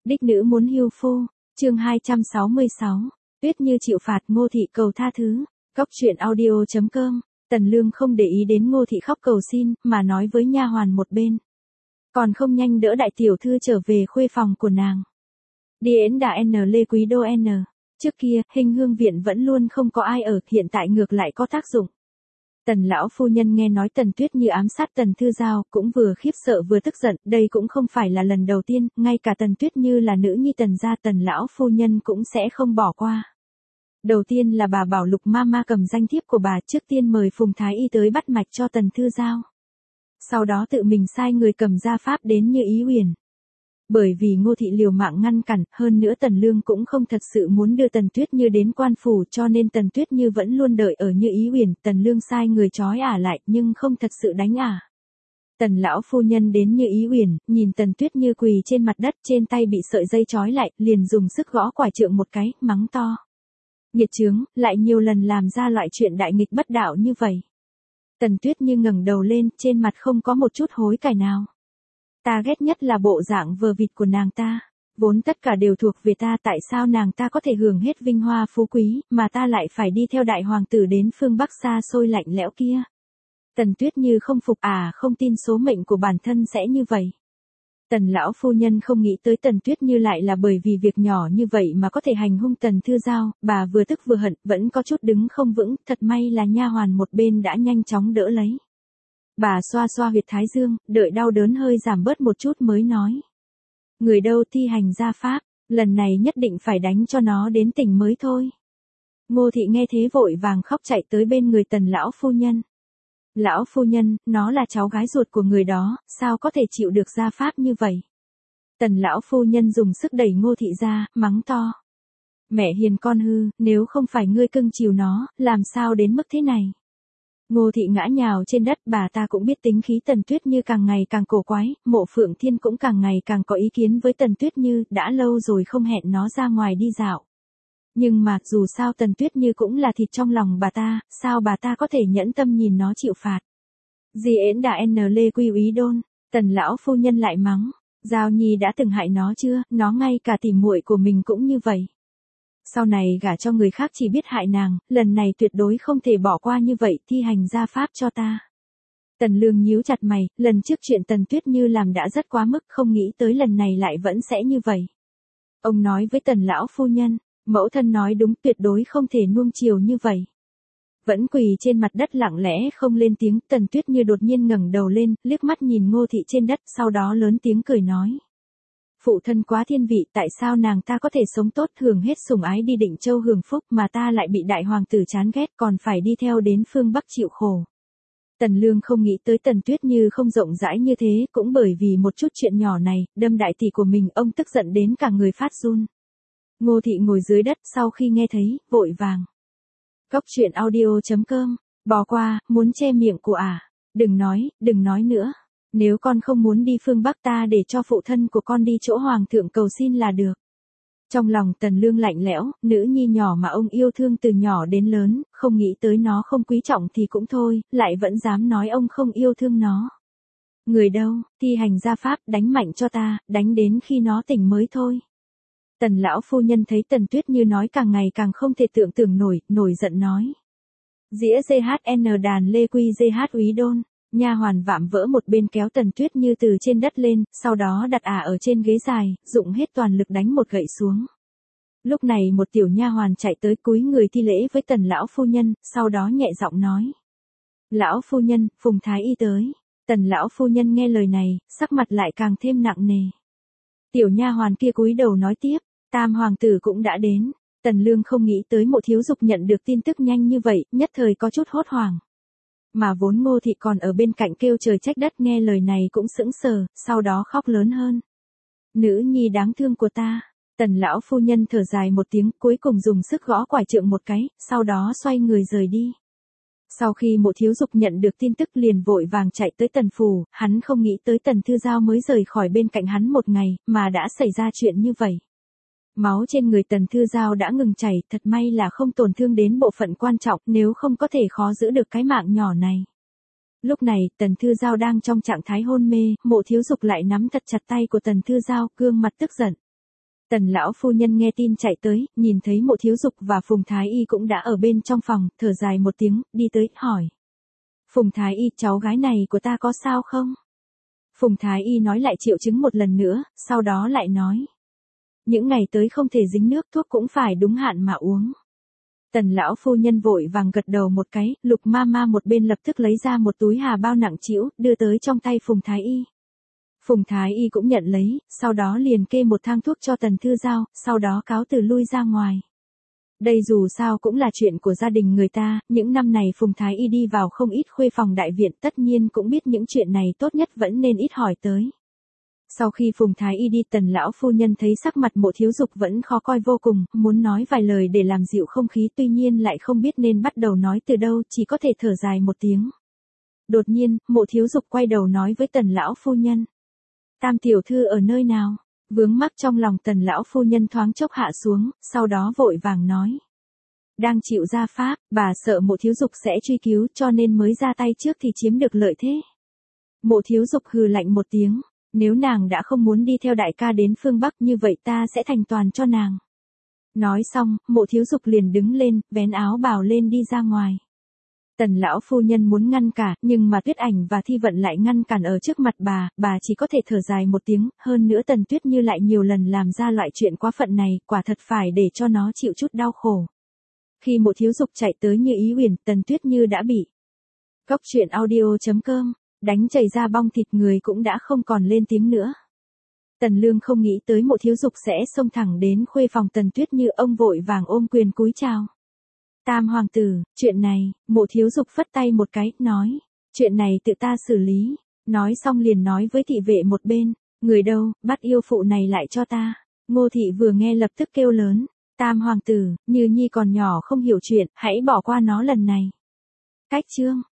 Đích nữ muốn hưu phu, chương 266, Tuyết Như chịu phạt Ngô Thị cầu tha thứ, Cóc truyện audio.com, Tần Lương không để ý đến Ngô Thị khóc cầu xin, mà nói với nha hoàn một bên. Còn không nhanh đỡ đại tiểu thư trở về khuê phòng của nàng. Điển đã N Lê Quý Đô N. Trước kia, Hình Hương viện vẫn luôn không có ai ở, hiện tại ngược lại có tác dụng. Tần lão phu nhân nghe nói Tần Tuyết Như ám sát Tần Thư Giao, cũng vừa khiếp sợ vừa tức giận, đây cũng không phải là lần đầu tiên, ngay cả Tần Tuyết Như là nữ nhi Tần gia Tần lão phu nhân cũng sẽ không bỏ qua. Đầu tiên là bà bảo Lục Mama cầm danh thiếp của bà, trước tiên mời Phùng Thái Y tới bắt mạch cho Tần Thư Giao. Sau đó tự mình sai người cầm gia pháp đến Như Ý Uyển. Bởi vì Ngô Thị liều mạng ngăn cản, hơn nữa Tần Lương cũng không thật sự muốn đưa Tần Tuyết Như đến quan phủ, cho nên Tần Tuyết Như vẫn luôn đợi ở Như Ý Uyển. Tần Lương sai người trói ả lại nhưng không thật sự đánh ả. Tần lão phu nhân đến Như Ý Uyển, nhìn Tần Tuyết Như quỳ trên mặt đất, trên tay bị sợi dây trói lại, liền dùng sức gõ quải trượng một cái, mắng to. Nghiệt chướng, lại nhiều lần làm ra loại chuyện đại nghịch bất đạo như vậy. Tần Tuyết Như ngẩng đầu lên, trên mặt không có một chút hối cải nào. Ta ghét nhất là bộ dạng vờ vịt của nàng ta. Vốn tất cả đều thuộc về ta, tại sao nàng ta có thể hưởng hết vinh hoa phú quý, mà ta lại phải đi theo đại hoàng tử đến phương Bắc xa xôi lạnh lẽo kia. Tần Tuyết Như không phục, không tin số mệnh của bản thân sẽ như vậy. Tần lão phu nhân không nghĩ tới Tần Tuyết Như lại là bởi vì việc nhỏ như vậy mà có thể hành hung Tần Thư Giao, bà vừa tức vừa hận, vẫn có chút đứng không vững, thật may là nha hoàn một bên đã nhanh chóng đỡ lấy. Bà xoa xoa huyệt thái dương, đợi đau đớn hơi giảm bớt một chút mới nói. Người đâu thi hành gia pháp, lần này nhất định phải đánh cho nó đến tỉnh mới thôi. Ngô Thị nghe thế vội vàng khóc chạy tới bên người Tần lão phu nhân. Lão phu nhân, nó là cháu gái ruột của người đó, sao có thể chịu được gia pháp như vậy? Tần lão phu nhân dùng sức đẩy Ngô Thị ra, mắng to. Mẹ hiền con hư, nếu không phải ngươi cưng chiều nó, làm sao đến mức thế này? Ngô Thị ngã nhào trên đất, bà ta cũng biết tính khí Tần Tuyết Như càng ngày càng cổ quái, Mộ Phượng Thiên cũng càng ngày càng có ý kiến với Tần Tuyết Như, đã lâu rồi không hẹn nó ra ngoài đi dạo. Nhưng mà, dù sao Tần Tuyết Như cũng là thịt trong lòng bà ta, sao bà ta có thể nhẫn tâm nhìn nó chịu phạt. Điển đã N Lê Quý Úy Đôn, Tần lão phu nhân lại mắng, Giao Nhi đã từng hại nó chưa, nó ngay cả tỉ muội của mình cũng như vậy. Sau này gả cho người khác chỉ biết hại nàng, lần này tuyệt đối không thể bỏ qua như vậy, thi hành gia pháp cho ta. Tần Lương nhíu chặt mày, lần trước chuyện Tần Tuyết Như làm đã rất quá mức, không nghĩ tới lần này lại vẫn sẽ như vậy. Ông nói với Tần lão phu nhân, mẫu thân nói đúng, tuyệt đối không thể nuông chiều như vậy. Vẫn quỳ trên mặt đất lặng lẽ không lên tiếng, Tần Tuyết Như đột nhiên ngẩng đầu lên, liếc mắt nhìn Ngô Thị trên đất, sau đó lớn tiếng cười nói. Phụ thân quá thiên vị, tại sao nàng ta có thể sống tốt hưởng hết sủng ái đi Định Châu hưởng phúc mà ta lại bị đại hoàng tử chán ghét còn phải đi theo đến phương Bắc chịu khổ. Tần Lương không nghĩ tới Tần Tuyết Như không rộng rãi như thế, cũng bởi vì một chút chuyện nhỏ này, đâm đại tỷ của mình, ông tức giận đến cả người phát run. Ngô Thị ngồi dưới đất sau khi nghe thấy, vội vàng. Cóc truyện audio.com, bỏ qua, muốn che miệng của đừng nói nữa. Nếu con không muốn đi phương Bắc ta để cho phụ thân của con đi chỗ hoàng thượng cầu xin là được. Trong lòng Tần Lương lạnh lẽo, nữ nhi nhỏ mà ông yêu thương từ nhỏ đến lớn, không nghĩ tới nó không quý trọng thì cũng thôi, lại vẫn dám nói ông không yêu thương nó. Người đâu, thi hành gia pháp, đánh mạnh cho ta, đánh đến khi nó tỉnh mới thôi. Tần lão phu nhân thấy Tần Tuyết Như nói càng ngày càng không thể tưởng tượng nổi giận nói. Dĩa GHN đàn Lê Quy GH Úy Đôn. Nha hoàn vạm vỡ một bên kéo Tần Tuyết Như từ trên đất lên, sau đó đặt ở trên ghế dài, dụng hết toàn lực đánh một gậy xuống. Lúc này một tiểu nha hoàn chạy tới cúi người thi lễ với Tần lão phu nhân, sau đó nhẹ giọng nói. Lão phu nhân, Phùng Thái Y tới. Tần lão phu nhân nghe lời này, sắc mặt lại càng thêm nặng nề. Tiểu nha hoàn kia cúi đầu nói tiếp, Tam hoàng tử cũng đã đến. Tần Lương không nghĩ tới Mộ thiếu dục nhận được tin tức nhanh như vậy, nhất thời có chút hốt hoảng. Mà vốn Ngô Thị còn ở bên cạnh kêu trời trách đất nghe lời này cũng sững sờ, sau đó khóc lớn hơn. Nữ nhi đáng thương của ta. Tần lão phu nhân thở dài một tiếng, cuối cùng dùng sức gõ quải trượng một cái, sau đó xoay người rời đi. Sau khi Mộ thiếu dục nhận được tin tức liền vội vàng chạy tới Tần phủ, hắn không nghĩ tới Tần Thư Giao mới rời khỏi bên cạnh hắn một ngày, mà đã xảy ra chuyện như vậy. Máu trên người Tần Thư Giao đã ngừng chảy, thật may là không tổn thương đến bộ phận quan trọng, nếu không có thể khó giữ được cái mạng nhỏ này. Lúc này, Tần Thư Giao đang trong trạng thái hôn mê, Mộ thiếu dục lại nắm thật chặt tay của Tần Thư Giao, gương mặt tức giận. Tần lão phu nhân nghe tin chạy tới, nhìn thấy Mộ Thiếu Dục và Phùng Thái Y cũng đã ở bên trong phòng, thở dài một tiếng, đi tới, hỏi. Phùng Thái Y, cháu gái này của ta có sao không? Phùng Thái Y nói lại triệu chứng một lần nữa, sau đó lại nói. Những ngày tới không thể dính nước, thuốc cũng phải đúng hạn mà uống. Tần lão phu nhân vội vàng gật đầu một cái, Lục ma ma một bên lập tức lấy ra một túi hà bao nặng trĩu, đưa tới trong tay Phùng Thái Y. Phùng Thái Y cũng nhận lấy, sau đó liền kê một thang thuốc cho Tần Thư Giao, sau đó cáo từ lui ra ngoài. Đây dù sao cũng là chuyện của gia đình người ta, những năm này Phùng Thái Y đi vào không ít khuê phòng đại viện, tất nhiên cũng biết những chuyện này, tốt nhất vẫn nên ít hỏi tới. Sau khi Phùng Thái Y đi, Tần lão phu nhân thấy sắc mặt Mộ Thiếu Dục vẫn khó coi vô cùng, muốn nói vài lời để làm dịu không khí, tuy nhiên lại không biết nên bắt đầu nói từ đâu, chỉ có thể thở dài một tiếng. Đột nhiên, Mộ Thiếu Dục quay đầu nói với Tần lão phu nhân. Tam tiểu thư ở nơi nào? Vướng mắc trong lòng Tần lão phu nhân thoáng chốc hạ xuống, sau đó vội vàng nói. Đang chịu gia pháp, bà sợ Mộ Thiếu Dục sẽ truy cứu cho nên mới ra tay trước thì chiếm được lợi thế. Mộ Thiếu Dục hừ lạnh một tiếng, nếu nàng đã không muốn đi theo đại ca đến phương Bắc như vậy ta sẽ thành toàn cho nàng. Nói xong, Mộ Thiếu Dục liền đứng lên, vén áo bào lên đi ra ngoài. Tần lão phu nhân muốn ngăn cả, nhưng mà Tuyết Ảnh và Thi Vận lại ngăn cản ở trước mặt bà chỉ có thể thở dài một tiếng, hơn nữa Tần Tuyết Như lại nhiều lần làm ra loại chuyện quá phận này, quả thật phải để cho nó chịu chút đau khổ. Khi Mộ Thiếu Dục chạy tới Như Ý Uyển, Tần Tuyết Như đã bị Cốc truyện audio.com đánh chảy ra bong thịt, người cũng đã không còn lên tiếng nữa. Tần Lương không nghĩ tới Mộ Thiếu Dục sẽ xông thẳng đến khuê phòng Tần Tuyết Như, ông vội vàng ôm quyền cúi chào. Tam hoàng tử, chuyện này, Mộ Thiếu Dục phất tay một cái, nói, chuyện này tự ta xử lý. Nói xong liền nói với thị vệ một bên, người đâu, bắt yêu phụ này lại cho ta. Ngô thị vừa nghe lập tức kêu lớn, Tam hoàng tử, Như Nhi còn nhỏ không hiểu chuyện, hãy bỏ qua nó lần này. Cách chương